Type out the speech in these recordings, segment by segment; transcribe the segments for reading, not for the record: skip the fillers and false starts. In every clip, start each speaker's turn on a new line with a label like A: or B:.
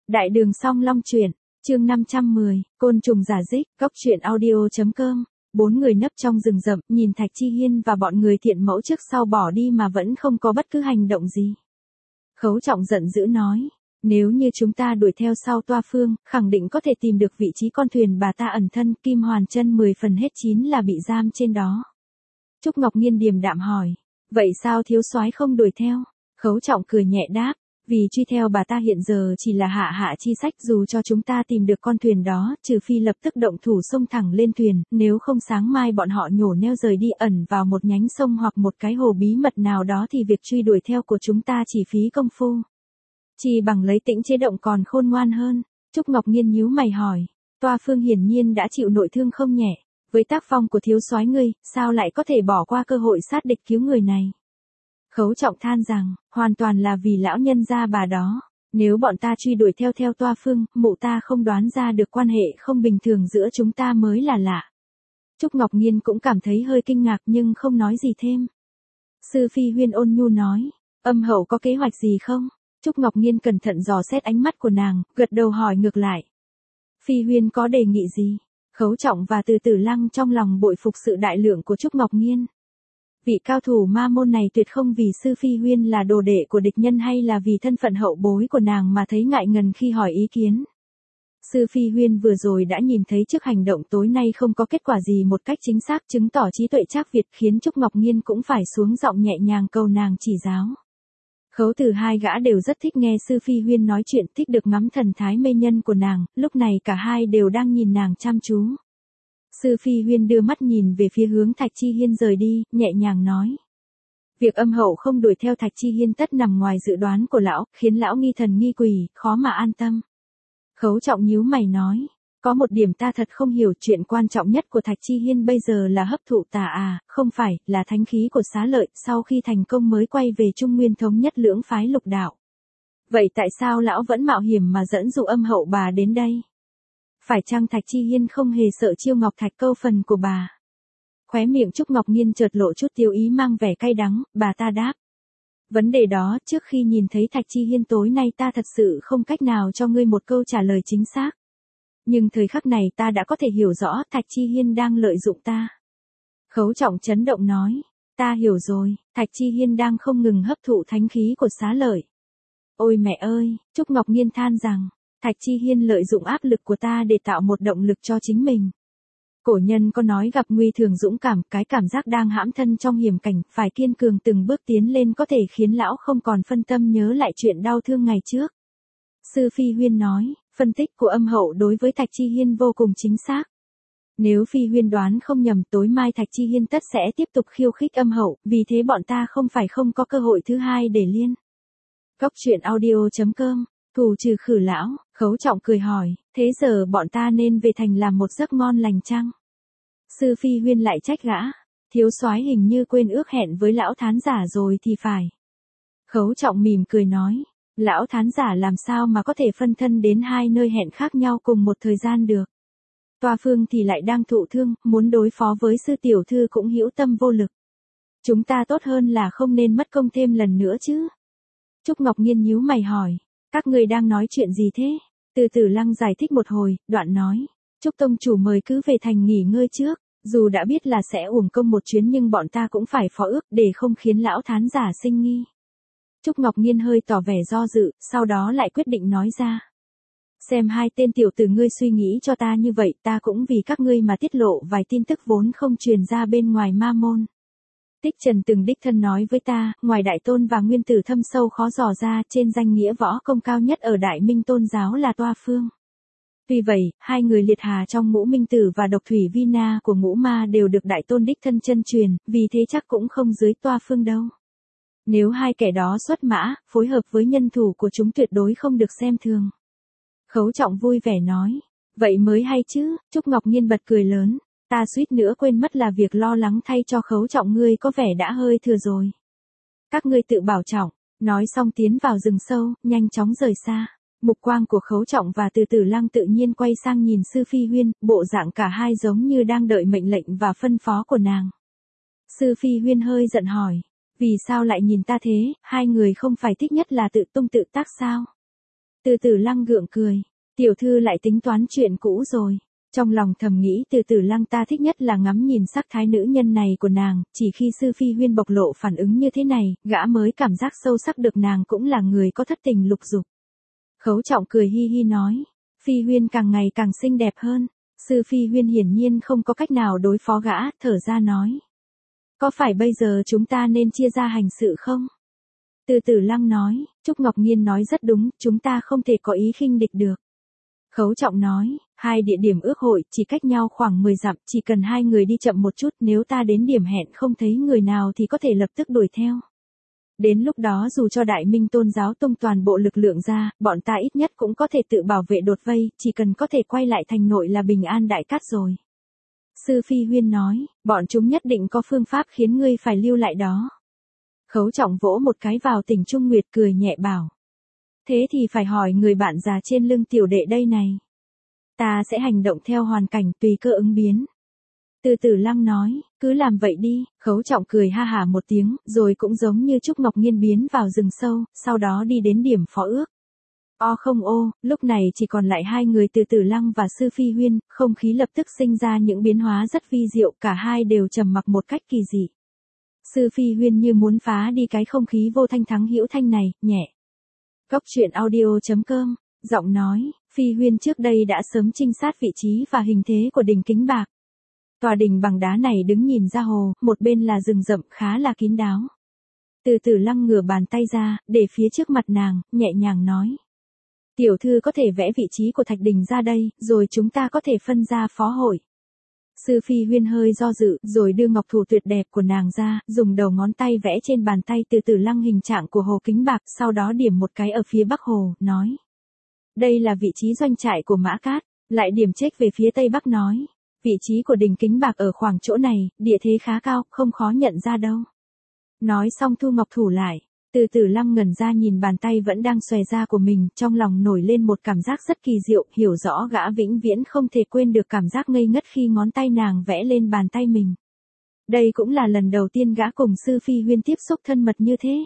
A: Đại đường Song Long truyện, chương 510, côn trùng giả dích, góc truyện audio.com. Bốn người nấp trong rừng rậm, nhìn Thạch Chi Hiên và bọn người thiện mẫu trước sau bỏ đi mà vẫn không có bất cứ hành động gì. Khấu Trọng giận dữ nói, nếu như chúng ta đuổi theo sau Toa Phương, khẳng định có thể tìm được vị trí con thuyền bà ta ẩn thân, Kim Hoàn Chân 10 phần hết 9 là bị giam trên đó. Trúc Ngọc Nhiên điềm đạm hỏi, vậy sao thiếu soái không đuổi theo? Khấu Trọng cười nhẹ đáp, vì truy theo bà ta hiện giờ chỉ là hạ chi sách, dù cho chúng ta tìm được con thuyền đó, trừ phi lập tức động thủ xông thẳng lên thuyền, nếu không sáng mai bọn họ nhổ neo rời đi ẩn vào một nhánh sông hoặc một cái hồ bí mật nào đó thì việc truy đuổi theo của chúng ta chỉ phí công phu. Chỉ bằng lấy tĩnh chế động còn khôn ngoan hơn. Trúc Ngọc Nhiên nhíu mày hỏi, Toa Phương hiển nhiên đã chịu nội thương không nhẹ, với tác phong của thiếu soái ngươi, sao lại có thể bỏ qua cơ hội sát địch cứu người này? Khấu Trọng than rằng, hoàn toàn là vì lão nhân gia bà đó. Nếu bọn ta truy đuổi theo Toa Phương, mụ ta không đoán ra được quan hệ không bình thường giữa chúng ta mới là lạ. Trúc Ngọc Nhiên cũng cảm thấy hơi kinh ngạc nhưng không nói gì thêm. Sư Phi Huyên ôn nhu nói, Âm hậu có kế hoạch gì không? Trúc Ngọc Nhiên cẩn thận dò xét ánh mắt của nàng, gật đầu hỏi ngược lại. Phi Huyên có đề nghị gì? Khấu Trọng và Từ Tử Lăng trong lòng bội phục sự đại lượng của Trúc Ngọc Nhiên. Vị cao thủ ma môn này tuyệt không vì Sư Phi Huyên là đồ đệ của địch nhân hay là vì thân phận hậu bối của nàng mà thấy ngại ngần khi hỏi ý kiến. Sư Phi Huyên vừa rồi đã nhìn thấy trước hành động tối nay không có kết quả gì một cách chính xác, chứng tỏ trí tuệ Trác Việt, khiến Trúc Ngọc Nhiên cũng phải xuống giọng nhẹ nhàng cầu nàng chỉ giáo. Khấu Từ hai gã đều rất thích nghe Sư Phi Huyên nói chuyện, thích được ngắm thần thái mê nhân của nàng, lúc này cả hai đều đang nhìn nàng chăm chú. Sư Phi Huyên đưa mắt nhìn về phía hướng Thạch Chi Hiên rời đi, nhẹ nhàng nói. Việc Âm hậu không đuổi theo Thạch Chi Hiên tất nằm ngoài dự đoán của lão, khiến lão nghi thần nghi quỷ, khó mà an tâm. Khấu Trọng nhíu mày nói, có một điểm ta thật không hiểu, chuyện quan trọng nhất của Thạch Chi Hiên bây giờ là hấp thụ tà không phải, là thánh khí của Xá Lợi, sau khi thành công mới quay về Trung Nguyên thống nhất lưỡng phái lục đạo. Vậy tại sao lão vẫn mạo hiểm mà dẫn dụ Âm hậu bà đến đây? Phải chăng Thạch Chi Hiên không hề sợ chiêu ngọc thạch câu phần của bà? Khóe miệng Trúc Ngọc Nhiên chợt lộ chút tiêu ý mang vẻ cay đắng, bà ta đáp. Vấn đề đó, trước khi nhìn thấy Thạch Chi Hiên tối nay ta thật sự không cách nào cho ngươi một câu trả lời chính xác. Nhưng thời khắc này ta đã có thể hiểu rõ Thạch Chi Hiên đang lợi dụng ta. Khấu Trọng chấn động nói, ta hiểu rồi, Thạch Chi Hiên đang không ngừng hấp thụ thánh khí của Xá Lợi. Ôi mẹ ơi, Trúc Ngọc Nhiên than rằng, Thạch Chi Hiên lợi dụng áp lực của ta để tạo một động lực cho chính mình. Cổ nhân có nói gặp nguy thường dũng cảm, cái cảm giác đang hãm thân trong hiểm cảnh, phải kiên cường từng bước tiến lên có thể khiến lão không còn phân tâm nhớ lại chuyện đau thương ngày trước. Sư Phi Huyên nói, phân tích của Âm hậu đối với Thạch Chi Hiên vô cùng chính xác. Nếu Phi Huyên đoán không nhầm, tối mai Thạch Chi Hiên tất sẽ tiếp tục khiêu khích Âm hậu, vì thế bọn ta không có cơ hội thứ hai để liên. Góc truyện audio.com. Thù trừ khử lão, Khấu Trọng cười hỏi, thế giờ bọn ta nên về thành làm một giấc ngon lành chăng? Sư Phi Huyên lại trách gã, thiếu soái hình như quên ước hẹn với lão thán giả rồi thì phải. Khấu Trọng mỉm cười nói, lão thán giả làm sao mà có thể phân thân đến hai nơi hẹn khác nhau cùng một thời gian được. Toa Phương thì lại đang thụ thương, muốn đối phó với sư tiểu thư cũng hữu tâm vô lực. Chúng ta tốt hơn là không nên mất công thêm lần nữa chứ. Trúc Ngọc Nhiên nhíu mày hỏi. Các ngươi đang nói chuyện gì thế? Từ Tử Lăng giải thích một hồi, đoạn nói. Trúc tông chủ mời cứ về thành nghỉ ngơi trước. Dù đã biết là sẽ uổng công một chuyến nhưng bọn ta cũng phải phó ước để không khiến lão thán giả sinh nghi. Trúc Ngọc Nhiên hơi tỏ vẻ do dự, sau đó lại quyết định nói ra. Xem hai tên tiểu tử ngươi suy nghĩ cho ta như vậy, ta cũng vì các ngươi mà tiết lộ vài tin tức vốn không truyền ra bên ngoài ma môn. Tích Trần từng đích thân nói với ta, ngoài Đại Tôn và Nguyên Tử thâm sâu khó dò ra, trên danh nghĩa võ công cao nhất ở Đại Minh Tôn giáo là Toa Phương. Tuy vậy, hai người liệt hà trong Ngũ Minh Tử và Độc Thủy Vi Na của Ngũ Ma đều được Đại Tôn đích thân chân truyền, vì thế chắc cũng không dưới Toa Phương đâu. Nếu hai kẻ đó xuất mã, phối hợp với nhân thủ của chúng tuyệt đối không được xem thường. Khấu Trọng vui vẻ nói, vậy mới hay chứ. Trúc Ngọc Nhiên bật cười lớn. Ta suýt nữa quên mất là việc lo lắng thay cho Khấu Trọng ngươi có vẻ đã hơi thừa rồi. Các ngươi tự bảo trọng, nói xong tiến vào rừng sâu, nhanh chóng rời xa. Mục quang của Khấu Trọng và Từ Tử Lăng tự nhiên quay sang nhìn Sư Phi Huyên, bộ dạng cả hai giống như đang đợi mệnh lệnh và phân phó của nàng. Sư Phi Huyên hơi giận hỏi, vì sao lại nhìn ta thế, hai người không phải thích nhất là tự tung tự tác sao? Từ Tử Lăng gượng cười, tiểu thư lại tính toán chuyện cũ rồi. Trong lòng thầm nghĩ Từ Tử Lăng ta thích nhất là ngắm nhìn sắc thái nữ nhân này của nàng, chỉ khi Sư Phi Huyên bộc lộ phản ứng như thế này, gã mới cảm giác sâu sắc được nàng cũng là người có thất tình lục dục. Khấu Trọng cười hi hi nói, Phi Huyên càng ngày càng xinh đẹp hơn. Sư Phi Huyên hiển nhiên không có cách nào đối phó gã, thở ra nói. Có phải bây giờ chúng ta nên chia ra hành sự không? Từ Tử Lăng nói, Trúc Ngọc Nhiên nói rất đúng, chúng ta không thể có ý khinh địch được. Khấu Trọng nói, hai địa điểm ước hội chỉ cách nhau khoảng 10 dặm, chỉ cần hai người đi chậm một chút, nếu ta đến điểm hẹn không thấy người nào thì có thể lập tức đuổi theo. Đến lúc đó dù cho Đại Minh Tôn giáo tung toàn bộ lực lượng ra, bọn ta ít nhất cũng có thể tự bảo vệ đột vây, chỉ cần có thể quay lại thành nội là bình an đại cát rồi. Sư Phi Huyên nói, bọn chúng nhất định có phương pháp khiến ngươi phải lưu lại đó. Khấu Trọng vỗ một cái vào Tỉnh Trung Nguyệt cười nhẹ bảo. Thế thì phải hỏi người bạn già trên lưng tiểu đệ đây này. Ta sẽ hành động theo hoàn cảnh tùy cơ ứng biến. Từ Tử Lăng nói, cứ làm vậy đi. Khấu Trọng cười ha hả một tiếng, rồi cũng giống như Trúc Ngọc Nhiên biến vào rừng sâu, sau đó đi đến điểm phó ước. Không ô, lúc này chỉ còn lại hai người Từ Tử Lăng và Sư Phi Huyên, không khí lập tức sinh ra những biến hóa rất vi diệu, cả hai đều trầm mặc một cách kỳ dị. Sư Phi Huyên như muốn phá đi cái không khí vô thanh thắng hữu thanh này, nhẹ. Góc truyện audio.com, giọng nói, Phi Huyên trước đây đã sớm trinh sát vị trí và hình thế của đình Kính Bạc. Tòa đình bằng đá này đứng nhìn ra hồ, một bên là rừng rậm khá là kín đáo. Từ Tử Lăng ngửa bàn tay ra, để phía trước mặt nàng, nhẹ nhàng nói. Tiểu thư có thể vẽ vị trí của thạch đình ra đây, rồi chúng ta có thể phân ra phó hội. Sư Phi Huyên hơi do dự, rồi đưa ngọc thủ tuyệt đẹp của nàng ra, dùng đầu ngón tay vẽ trên bàn tay Từ Tử Lăng hình trạng của hồ Kính Bạc, sau đó điểm một cái ở phía bắc hồ, nói. Đây là vị trí doanh trại của Mã Cát, lại điểm chếch về phía tây bắc nói. Vị trí của đình Kính Bạc ở khoảng chỗ này, địa thế khá cao, không khó nhận ra đâu. Nói xong thu ngọc thủ lại. Từ Tử Lăng ngẩn ra nhìn bàn tay vẫn đang xòe ra của mình, trong lòng nổi lên một cảm giác rất kỳ diệu, hiểu rõ gã vĩnh viễn không thể quên được cảm giác ngây ngất khi ngón tay nàng vẽ lên bàn tay mình. Đây cũng là lần đầu tiên gã cùng Sư Phi Huyên tiếp xúc thân mật như thế.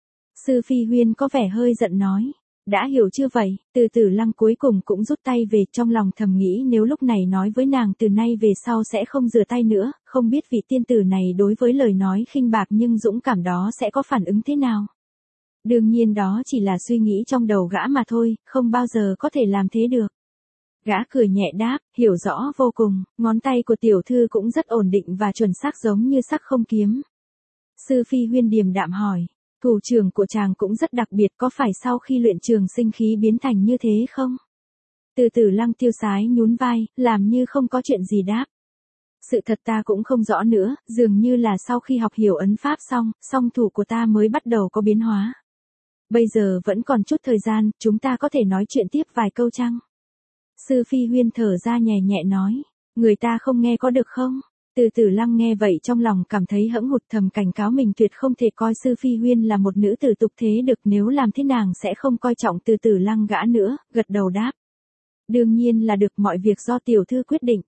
A: Sư Phi Huyên có vẻ hơi giận nói, đã hiểu chưa vậy? Từ Tử Lăng cuối cùng cũng rút tay về, trong lòng thầm nghĩ nếu lúc này nói với nàng từ nay về sau sẽ không rửa tay nữa, không biết vị tiên tử này đối với lời nói khinh bạc nhưng dũng cảm đó sẽ có phản ứng thế nào. Đương nhiên đó chỉ là suy nghĩ trong đầu gã mà thôi, không bao giờ có thể làm thế được. Gã cười nhẹ đáp, hiểu rõ vô cùng, ngón tay của tiểu thư cũng rất ổn định và chuẩn xác giống như sắc không kiếm. Sư Phi Huyên điềm đạm hỏi. Thủ trưởng của chàng cũng rất đặc biệt, có phải sau khi luyện trường sinh khí biến thành như thế không? Từ Tử Lăng tiêu sái nhún vai, làm như không có chuyện gì đáp. Sự thật ta cũng không rõ nữa, dường như là sau khi học hiểu ấn pháp xong, song thủ của ta mới bắt đầu có biến hóa. Bây giờ vẫn còn chút thời gian, chúng ta có thể nói chuyện tiếp vài câu chăng? Sư Phi Huyên thở ra nhẹ nhẹ nói, người ta không nghe có được không? Từ Tử Lăng nghe vậy trong lòng cảm thấy hẫng hụt, thầm cảnh cáo mình tuyệt không thể coi Sư Phi Huyên là một nữ tử tục thế được, nếu làm thế nàng sẽ không coi trọng Từ Tử Lăng gã nữa, gật đầu đáp. Đương nhiên là được, mọi việc do tiểu thư quyết định.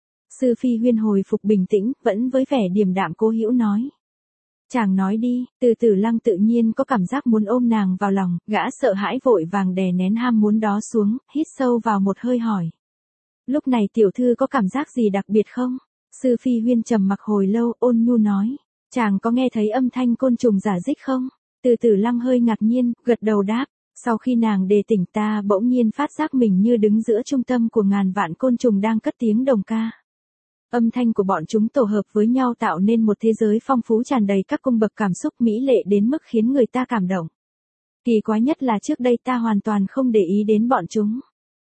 A: Sư Phi Huyên hồi phục bình tĩnh, vẫn với vẻ điềm đạm cố hữu nói. Chàng nói đi. Từ Tử Lăng tự nhiên có cảm giác muốn ôm nàng vào lòng, gã sợ hãi vội vàng đè nén ham muốn đó xuống, hít sâu vào một hơi hỏi. Lúc này tiểu thư có cảm giác gì đặc biệt không? Sư Phi Huyên trầm mặc hồi lâu, ôn nhu nói. Chàng có nghe thấy âm thanh côn trùng giả dích không? Từ Tử Lăng hơi ngạc nhiên, gật đầu đáp. Sau khi nàng đề tỉnh ta bỗng nhiên phát giác mình như đứng giữa trung tâm của ngàn vạn côn trùng đang cất tiếng đồng ca. Âm thanh của bọn chúng tổ hợp với nhau tạo nên một thế giới phong phú tràn đầy các cung bậc cảm xúc mỹ lệ đến mức khiến người ta cảm động. Kỳ quái nhất là trước đây ta hoàn toàn không để ý đến bọn chúng.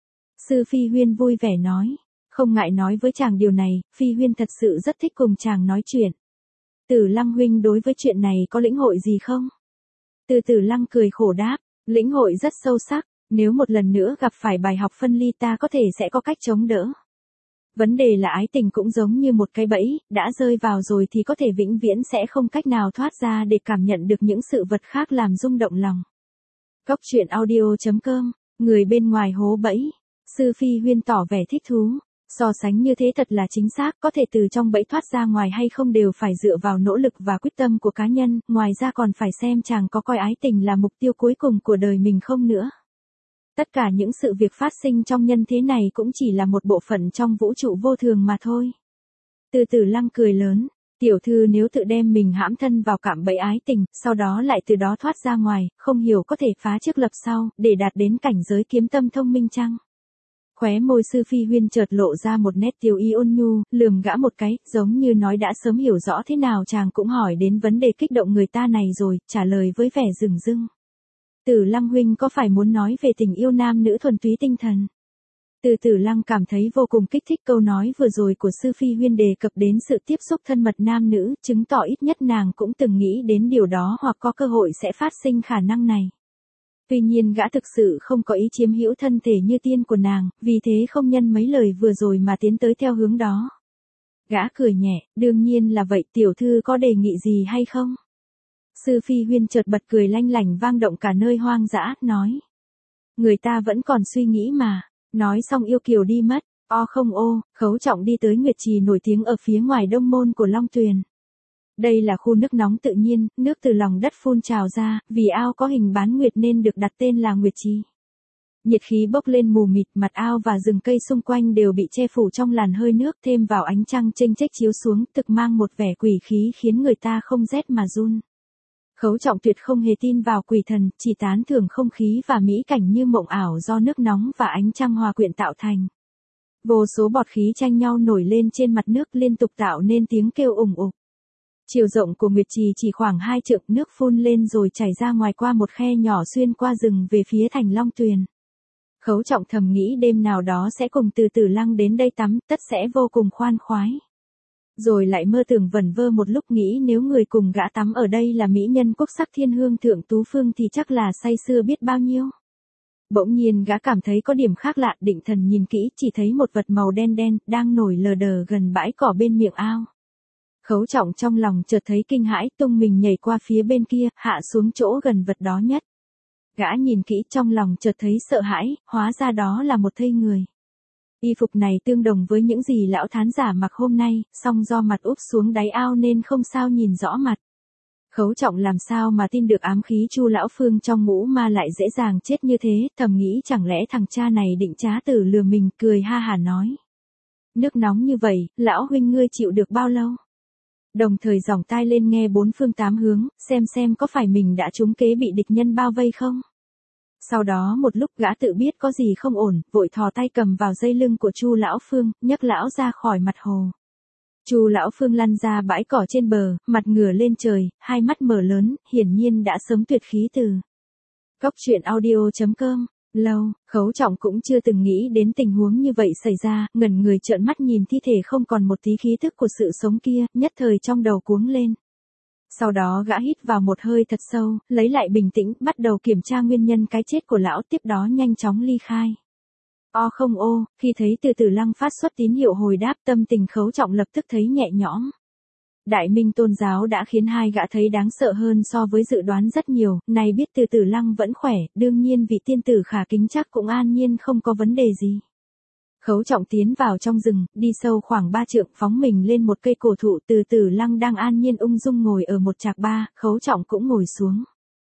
A: Sư Phi Huyên vui vẻ nói. Không ngại nói với chàng điều này, Phi Huyên thật sự rất thích cùng chàng nói chuyện. Tử Lăng huynh đối với chuyện này có lĩnh hội gì không? Từ Tử Lăng cười khổ đáp, lĩnh hội rất sâu sắc, nếu một lần nữa gặp phải bài học phân ly ta có thể sẽ có cách chống đỡ. Vấn đề là ái tình cũng giống như một cái bẫy, đã rơi vào rồi thì có thể vĩnh viễn sẽ không cách nào thoát ra để cảm nhận được những sự vật khác làm rung động lòng. Góc truyện audio.com, người bên ngoài hố bẫy. Sư Phi Huyên tỏ vẻ thích thú. So sánh như thế thật là chính xác, có thể từ trong bẫy thoát ra ngoài hay không đều phải dựa vào nỗ lực và quyết tâm của cá nhân, ngoài ra còn phải xem chàng có coi ái tình là mục tiêu cuối cùng của đời mình không nữa. Tất cả những sự việc phát sinh trong nhân thế này cũng chỉ là một bộ phận trong vũ trụ vô thường mà thôi. Từ Tử Lăng cười lớn, tiểu thư nếu tự đem mình hãm thân vào cạm bẫy ái tình, sau đó lại từ đó thoát ra ngoài, không hiểu có thể phá trước lập sau, để đạt đến cảnh giới kiếm tâm thông minh chăng? Khóe môi Sư Phi Huyên chợt lộ ra một nét tiêu ý ôn nhu, lườm gã một cái, giống như nói đã sớm hiểu rõ thế nào chàng cũng hỏi đến vấn đề kích động người ta này rồi, trả lời với vẻ dửng dưng. Tử Lăng huynh có phải muốn nói về tình yêu nam nữ thuần túy tinh thần? Từ Tử Lăng cảm thấy vô cùng kích thích câu nói vừa rồi của Sư Phi Huyên đề cập đến sự tiếp xúc thân mật nam nữ, chứng tỏ ít nhất nàng cũng từng nghĩ đến điều đó hoặc có cơ hội sẽ phát sinh khả năng này. Tuy nhiên gã thực sự không có ý chiếm hữu thân thể như tiên của nàng, vì thế không nhân mấy lời vừa rồi mà tiến tới theo hướng đó. Gã cười nhẹ, đương nhiên là vậy, tiểu thư có đề nghị gì hay không? Sư Phi Huyên chợt bật cười lanh lảnh vang động cả nơi hoang dã, nói. Người ta vẫn còn suy nghĩ mà. Nói xong yêu kiều đi mất, không ô, Khấu Trọng đi tới Nguyệt Trì nổi tiếng ở phía ngoài đông môn của Long Tuyền. Đây là khu nước nóng tự nhiên, nước từ lòng đất phun trào ra, vì ao có hình bán nguyệt nên được đặt tên là Nguyệt Trì. Nhiệt khí bốc lên mù mịt, mặt ao và rừng cây xung quanh đều bị che phủ trong làn hơi nước, thêm vào ánh trăng chênh chếch chiếu xuống, thực mang một vẻ quỷ khí khiến người ta không rét mà run. Khấu Trọng tuyệt không hề tin vào quỷ thần, chỉ tán thưởng không khí và mỹ cảnh như mộng ảo do nước nóng và ánh trăng hòa quyện tạo thành. Vô số bọt khí tranh nhau nổi lên trên mặt nước liên tục tạo nên tiếng kêu ủng ục. Chiều rộng của Nguyệt Trì chỉ khoảng 2 trượng, nước phun lên rồi chảy ra ngoài qua một khe nhỏ xuyên qua rừng về phía thành Long Tuyền. Khấu Trọng thầm nghĩ đêm nào đó sẽ cùng Từ Tử Lăng đến đây tắm, tất sẽ vô cùng khoan khoái. Rồi lại mơ tưởng vẩn vơ một lúc nghĩ nếu người cùng gã tắm ở đây là mỹ nhân quốc sắc thiên hương thượng tú phương thì chắc là say sưa biết bao nhiêu. Bỗng nhiên gã cảm thấy có điểm khác lạ, định thần nhìn kỹ chỉ thấy một vật màu đen đen đang nổi lờ đờ gần bãi cỏ bên miệng ao. Khấu Trọng trong lòng chợt thấy kinh hãi, tung mình nhảy qua phía bên kia, hạ xuống chỗ gần vật đó nhất. Gã nhìn kỹ trong lòng chợt thấy sợ hãi, hóa ra đó là một thây người. Y phục này tương đồng với những gì lão thán giả mặc hôm nay, song do mặt úp xuống đáy ao nên không sao nhìn rõ mặt. Khấu Trọng làm sao mà tin được ám khí Chu lão phương trong ngũ ma lại dễ dàng chết như thế, thầm nghĩ chẳng lẽ thằng cha này định trá tử lừa mình, cười ha hả nói. Nước nóng như vậy, lão huynh ngươi chịu được bao lâu? Đồng thời giỏng tai lên nghe bốn phương tám hướng, xem có phải mình đã trúng kế bị địch nhân bao vây không? Sau đó một lúc gã tự biết có gì không ổn, vội thò tay cầm vào dây lưng của Chu lão phương, nhấc lão ra khỏi mặt hồ. Chu lão phương lăn ra bãi cỏ trên bờ, mặt ngửa lên trời, hai mắt mở lớn, hiển nhiên đã sớm tuyệt khí từ. Góc truyện audio.com. Lâu, Khấu Trọng cũng chưa từng nghĩ đến tình huống như vậy xảy ra, ngẩn người trợn mắt nhìn thi thể không còn một tí khí thức của sự sống kia, nhất thời trong đầu cuống lên. Sau đó gã hít vào một hơi thật sâu, lấy lại bình tĩnh, bắt đầu kiểm tra nguyên nhân cái chết của lão, tiếp đó nhanh chóng ly khai. Không ô, khi thấy Từ Tử Lăng phát xuất tín hiệu hồi đáp, tâm tình Khấu Trọng lập tức thấy nhẹ nhõm. Đại Minh tôn giáo đã khiến hai gã thấy đáng sợ hơn so với dự đoán rất nhiều, này biết Từ Tử Lăng vẫn khỏe, đương nhiên vị tiên tử khả kính chắc cũng an nhiên không có vấn đề gì. Khấu Trọng tiến vào trong rừng, đi sâu khoảng 3 trượng, phóng mình lên một cây cổ thụ, Từ Tử Lăng đang an nhiên ung dung ngồi ở một trạc ba, Khấu Trọng cũng ngồi xuống.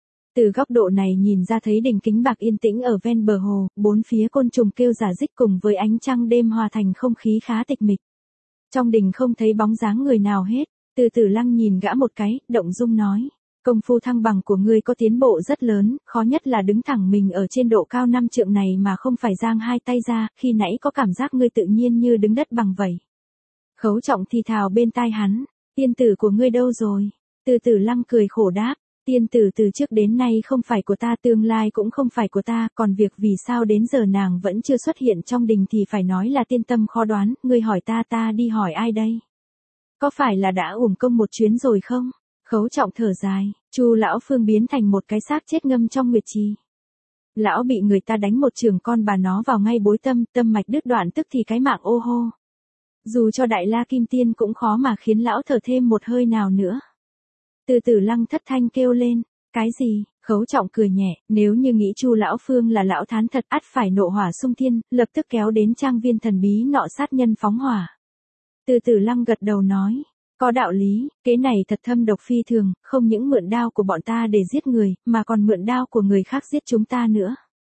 A: Từ góc độ này nhìn ra thấy đỉnh kính bạc yên tĩnh ở ven bờ hồ, bốn phía côn trùng kêu rả rích cùng với ánh trăng đêm hòa thành không khí khá tịch mịch. Trong đình không thấy bóng dáng người nào hết, Từ Tử Lăng nhìn gã một cái, động dung nói. Công phu thăng bằng của ngươi có tiến bộ rất lớn, khó nhất là đứng thẳng mình ở trên độ cao 5 trượng này mà không phải giang hai tay ra, khi nãy có cảm giác ngươi tự nhiên như đứng đất bằng vậy. Khấu Trọng thì thào bên tai hắn, tiên tử của ngươi đâu rồi? Từ Tử Lăng cười khổ đáp, tiên tử từ trước đến nay không phải của ta, tương lai cũng không phải của ta, còn việc vì sao đến giờ nàng vẫn chưa xuất hiện trong đình thì phải nói là tiên tâm khó đoán, ngươi hỏi ta đi hỏi ai đây? Có phải là đã uổng công một chuyến rồi không? Khấu Trọng thở dài, Chu lão phương biến thành một cái xác chết ngâm trong Nguyệt Trì. Lão bị người ta đánh một trường con bà nó vào ngay bối tâm, tâm mạch đứt đoạn tức thì cái mạng ô hô. Dù cho Đại La Kim Tiên cũng khó mà khiến lão thở thêm một hơi nào nữa. Từ Tử Lăng thất thanh kêu lên, cái gì? Khấu Trọng cười nhẹ, nếu như nghĩ Chu lão phương là lão thán thật, ắt phải nộ hỏa xung thiên, lập tức kéo đến trang viên thần bí nọ sát nhân phóng hỏa. Từ Tử Lăng gật đầu nói. Có đạo lý, kế này thật thâm độc phi thường, không những mượn đao của bọn ta để giết người, mà còn mượn đao của người khác giết chúng ta nữa.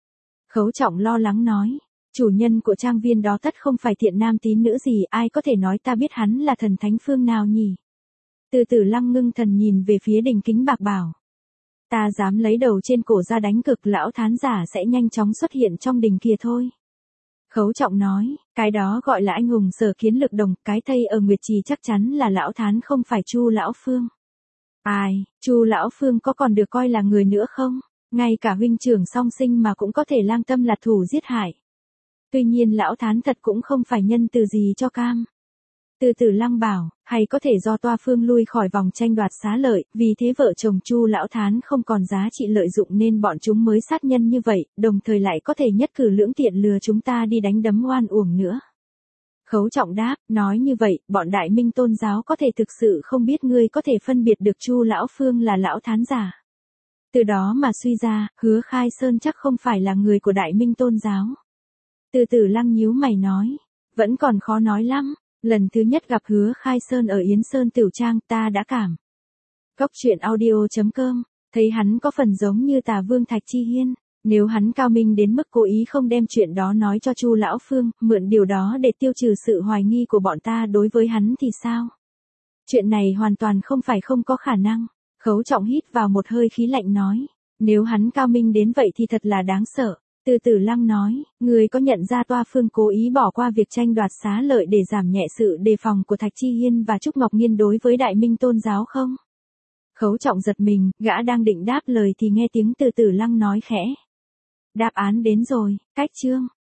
A: Khấu Trọng lo lắng nói, chủ nhân của trang viên đó tất không phải thiện nam tín nữ gì, ai có thể nói ta biết hắn là thần thánh phương nào nhỉ? Từ Tử Lăng ngưng thần nhìn về phía Đình Kính Bạc bảo. Ta dám lấy đầu trên cổ ra đánh cực, lão thán giả sẽ nhanh chóng xuất hiện trong đình kia thôi. Khấu Trọng nói, cái đó gọi là anh hùng Sở Kiến Lực Đồng, cái thây ở Nguyệt Trì chắc chắn là lão thán không phải Chu lão phương. Ai, Chu lão phương có còn được coi là người nữa không? Ngay cả huynh trưởng song sinh mà cũng có thể lang tâm lạt thủ giết hại. Tuy nhiên lão thán thật cũng không phải nhân từ gì cho cam. Từ Tử Lăng bảo, hay có thể do toa phương lui khỏi vòng tranh đoạt xá lợi, vì thế vợ chồng Chu lão thán không còn giá trị lợi dụng nên bọn chúng mới sát nhân như vậy, đồng thời lại có thể nhất cử lưỡng tiện lừa chúng ta đi đánh đấm oan uổng nữa. Khấu Trọng đáp, nói như vậy, bọn Đại Minh tôn giáo có thể thực sự không biết ngươi có thể phân biệt được Chu lão phương là lão thán giả. Từ đó mà suy ra, Hứa Khai Sơn chắc không phải là người của Đại Minh tôn giáo. Từ Tử Lăng nhíu mày nói, vẫn còn khó nói lắm. Lần thứ nhất gặp Hứa Khai Sơn ở Yến Sơn Tiểu Trang, ta đã cảm. Góc truyện audio.com, thấy hắn có phần giống như Tà Vương Thạch Chi Hiên, nếu hắn cao minh đến mức cố ý không đem chuyện đó nói cho Chu lão phương, mượn điều đó để tiêu trừ sự hoài nghi của bọn ta đối với hắn thì sao? Chuyện này hoàn toàn không phải không có khả năng. Khấu Trọng hít vào một hơi khí lạnh nói, nếu hắn cao minh đến vậy thì thật là đáng sợ. Từ Tử Lăng nói, người có nhận ra toa phương cố ý bỏ qua việc tranh đoạt xá lợi để giảm nhẹ sự đề phòng của Thạch Chi Hiên và Trúc Ngọc Nhiên đối với Đại Minh tôn giáo không? Khấu Trọng giật mình, gã đang định đáp lời thì nghe tiếng Từ Tử Lăng nói khẽ. Đáp án đến rồi, cách chương.